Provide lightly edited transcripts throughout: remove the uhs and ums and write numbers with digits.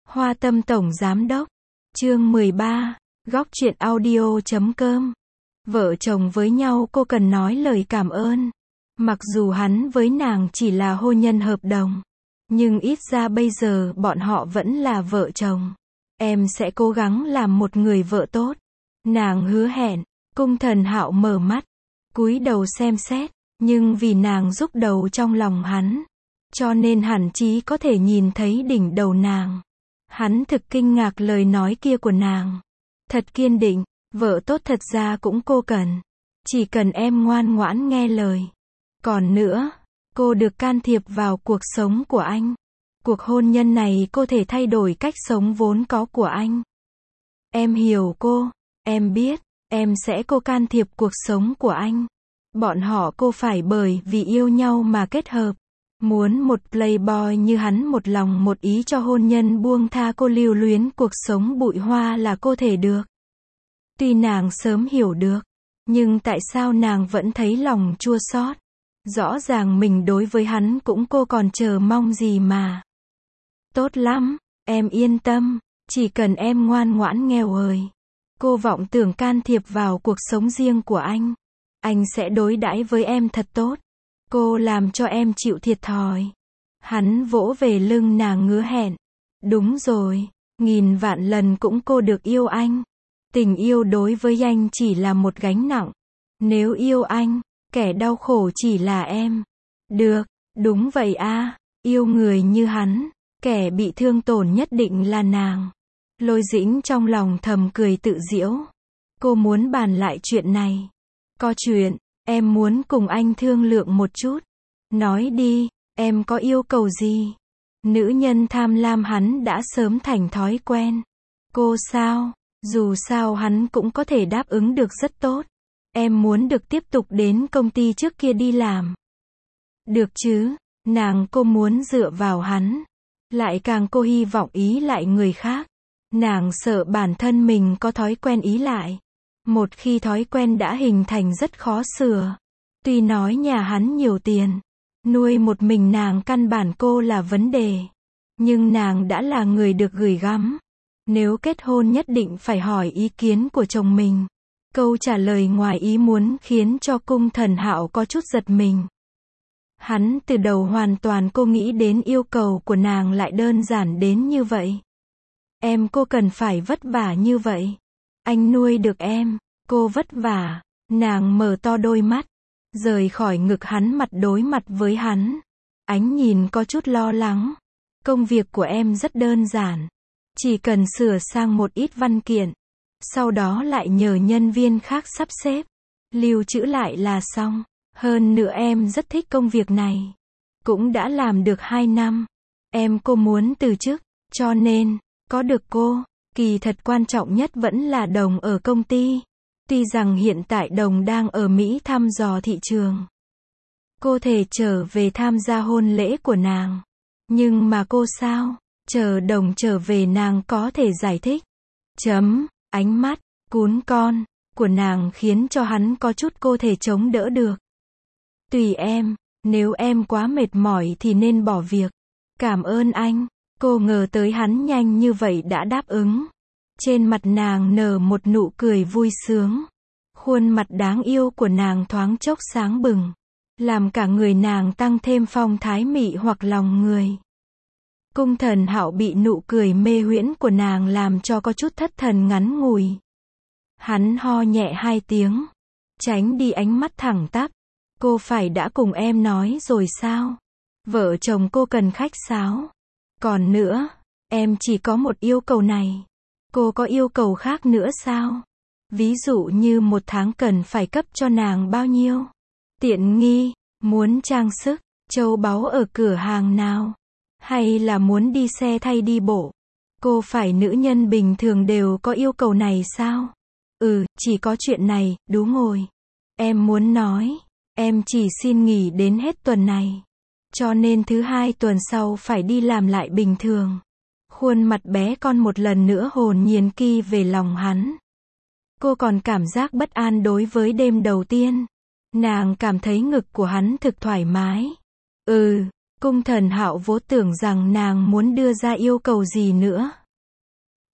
Hoa Tâm Tổng Giám Đốc. Chương 13. Góc truyện audio.com. Vợ chồng với nhau cô cần nói lời cảm ơn. Mặc dù hắn với nàng chỉ là hôn nhân hợp đồng, nhưng ít ra bây giờ bọn họ vẫn là vợ chồng. Em sẽ cố gắng làm một người vợ tốt. Nàng hứa hẹn. Cung Thần Hạo mở mắt, cúi đầu xem xét, nhưng vì nàng rúc đầu trong lòng hắn, cho nên hắn chỉ có thể nhìn thấy đỉnh đầu nàng. Hắn thực kinh ngạc lời nói kia của nàng. Thật kiên định, vợ tốt thật ra cũng cô cần. Chỉ cần em ngoan ngoãn nghe lời. Còn nữa, cô được can thiệp vào cuộc sống của anh. Cuộc hôn nhân này cô thể thay đổi cách sống vốn có của anh. Em hiểu cô, em biết, em sẽ cô can thiệp cuộc sống của anh. Bọn họ cô phải bởi vì yêu nhau mà kết hợp. Muốn một playboy như hắn một lòng một ý cho hôn nhân buông tha cô lưu luyến cuộc sống bụi hoa là cô thể được. Tuy nàng sớm hiểu được, nhưng tại sao nàng vẫn thấy lòng chua xót? Rõ ràng mình đối với hắn cũng cô còn chờ mong gì mà. Tốt lắm, em yên tâm, chỉ cần em ngoan ngoãn nghe lời. Cô vọng tưởng can thiệp vào cuộc sống riêng của anh sẽ đối đãi với em thật tốt. Cô làm cho em chịu thiệt thòi. Hắn vỗ về lưng nàng hứa hẹn. Đúng rồi, 1000 vạn lần cũng cô được yêu anh. Tình yêu đối với anh chỉ là một gánh nặng. Nếu yêu anh, kẻ đau khổ chỉ là em. Được, đúng vậy a, yêu người như hắn, kẻ bị thương tổn nhất định là nàng. Lôi Dĩnh trong lòng thầm cười tự giễu. Cô muốn bàn lại chuyện này. Có chuyện, em muốn cùng anh thương lượng một chút. Nói đi, em có yêu cầu gì? Nữ nhân tham lam hắn đã sớm thành thói quen. Cô sao? Dù sao hắn cũng có thể đáp ứng được rất tốt. Em muốn được tiếp tục đến công ty trước kia đi làm. Được chứ, cô muốn dựa vào hắn. Lại càng cô hy vọng ý lại người khác. Nàng sợ bản thân mình có thói quen ý lại. Một khi thói quen đã hình thành rất khó sửa. Tuy nói nhà hắn nhiều tiền, nuôi một mình nàng căn bản cô là vấn đề. Nhưng nàng đã là người được gửi gắm. Nếu kết hôn nhất định phải hỏi ý kiến của chồng mình. Câu trả lời ngoài ý muốn khiến cho Cung Thần Hạo có chút giật mình. Hắn từ đầu hoàn toàn cô nghĩ đến yêu cầu của nàng lại đơn giản đến như vậy. Cô cần phải vất vả như vậy. Anh nuôi được em, cô vất vả. Nàng mở to đôi mắt, rời khỏi ngực hắn mặt đối mặt với hắn. Ánh nhìn có chút lo lắng. Công việc của em rất đơn giản. Chỉ cần sửa sang một ít văn kiện. Sau đó lại nhờ nhân viên khác sắp xếp. Lưu trữ lại là xong. Hơn nữa em rất thích công việc này. Cũng đã làm được 2 năm. Cô muốn từ chức. Cho nên, có được cô, kỳ thật quan trọng nhất vẫn là Đồng ở công ty. Tuy rằng hiện tại Đồng đang ở Mỹ thăm dò thị trường. Cô thể trở về tham gia hôn lễ của nàng. Nhưng mà cô sao? Chờ Đồng trở về nàng có thể giải thích. Ánh mắt, cún con, của nàng khiến cho hắn có chút cô thể chống đỡ được. Tùy em, nếu em quá mệt mỏi thì nên bỏ việc. Cảm ơn anh. Cô ngờ tới hắn nhanh như vậy đã đáp ứng. Trên mặt nàng nở một nụ cười vui sướng. Khuôn mặt đáng yêu của nàng thoáng chốc sáng bừng. Làm cả người nàng tăng thêm phong thái mị hoặc lòng người. Cung Thần Hạo bị nụ cười mê huyễn của nàng làm cho có chút thất thần ngắn ngủi. Hắn ho nhẹ 2 tiếng. Tránh đi ánh mắt thẳng tắp. Cô phải đã cùng em nói rồi sao? Vợ chồng cô cần khách sáo. Còn nữa, em chỉ có một yêu cầu này. Cô có yêu cầu khác nữa sao? Ví dụ như 1 tháng cần phải cấp cho nàng bao nhiêu? Tiện nghi, muốn trang sức, châu báu ở cửa hàng nào? Hay là muốn đi xe thay đi bộ? Cô phải nữ nhân bình thường đều có yêu cầu này sao? Chỉ có chuyện này, đúng rồi. Em muốn nói, em chỉ xin nghỉ đến hết tuần này. Cho nên thứ 2 tuần sau phải đi làm lại bình thường. Khuôn mặt bé con một lần nữa hồn nhiên kỳ về lòng hắn. Cô còn cảm giác bất an đối với đêm đầu tiên. Nàng cảm thấy ngực của hắn thực thoải mái. Cung Thần Hạo vốn tưởng rằng nàng muốn đưa ra yêu cầu gì nữa.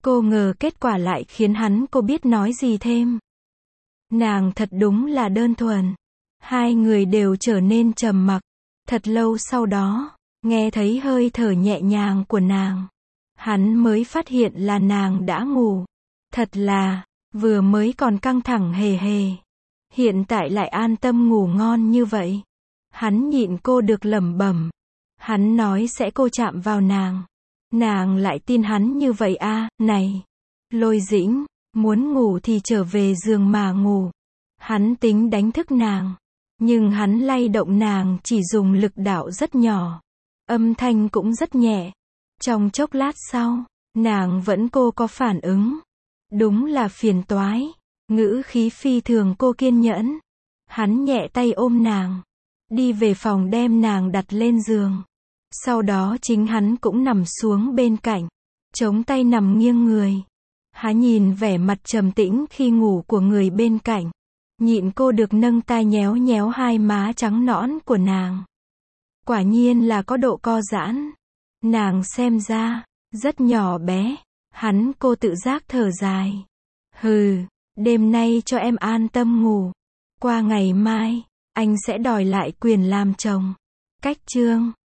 Cô ngờ kết quả lại khiến cô biết nói gì thêm. Nàng thật đúng là đơn thuần. Hai người đều trở nên trầm mặc. Thật lâu sau đó, nghe thấy hơi thở nhẹ nhàng của nàng. Hắn mới phát hiện là nàng đã ngủ. Thật là, vừa mới còn căng thẳng hề hề. Hiện tại lại an tâm ngủ ngon như vậy. Hắn nhịn cô được lẩm bẩm. Hắn nói sẽ cô chạm vào nàng. Nàng lại tin hắn như vậy à, này. Lôi Dĩnh, muốn ngủ thì trở về giường mà ngủ. Hắn tính đánh thức nàng. Nhưng hắn lay động nàng chỉ dùng lực đạo rất nhỏ. Âm thanh cũng rất nhẹ. Trong chốc lát sau, nàng vẫn có phản ứng. Đúng là phiền toái. Ngữ khí phi thường cô kiên nhẫn. Hắn nhẹ tay ôm nàng. Đi về phòng đem nàng đặt lên giường. Sau đó chính hắn cũng nằm xuống bên cạnh. Chống tay nằm nghiêng người. Hắn nhìn vẻ mặt trầm tĩnh khi ngủ của người bên cạnh. Nhịn cô được nâng tay nhéo nhéo hai má trắng nõn của nàng. Quả nhiên là có độ co giãn. Nàng xem ra, rất nhỏ bé. Cô tự giác thở dài. Hừ, đêm nay cho em an tâm ngủ. Qua ngày mai, anh sẽ đòi lại quyền làm chồng. Cách chương